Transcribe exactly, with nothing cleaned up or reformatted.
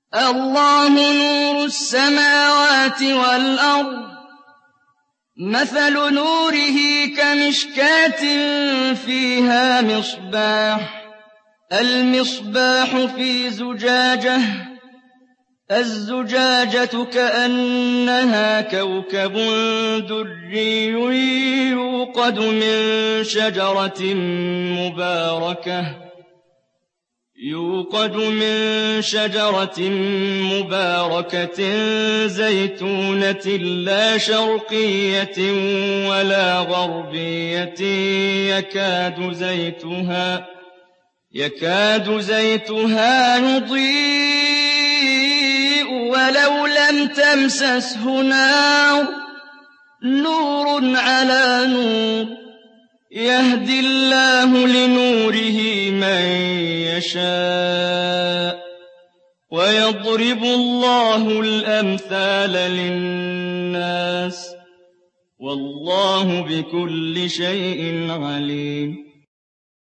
اللَّهُ نُورُ السَّمَاوَاتِ وَالْأَرْضِ ۚ مَثَلُ نُورِهِ كَمِشْكَاةٍ فِيهَا مِصْبَاحٌ. الْمِصْبَاحُ فِي زُجَاجَةٍ، الزُّجَاجَةُ كَأَنَّهَا كَوْكَبٌ دُرِّيٌّ يُوقَدُ مِن شَجَرَةٍ مُّبَارَكَةٍ يُوقَدُ مِن شَجَرَةٍ مُّبَارَكَةٍ زَيْتُونَةٍ لَّا شَرْقِيَّةٍ وَلَا غَرْبِيَّةٍ يَكَادُ زَيْتُهَا يَكَادُ زَيْتُهَا يُضِيءُ وَلَوْ لَمْ تَمْسَسْهُ نَارٌ ۚ نُّورٌ عَلَىٰ نُورٍ ۗ يَهْدِي اللَّهُ لِنُورِهِ مَن يَشَاءُ ۚ وَيَضْرِبُ اللَّهُ الْأَمْثَالَ لِلنَّاسِ ۗ وَاللَّهُ بِكُلِّ شَيْءٍ عَلِيمٌ.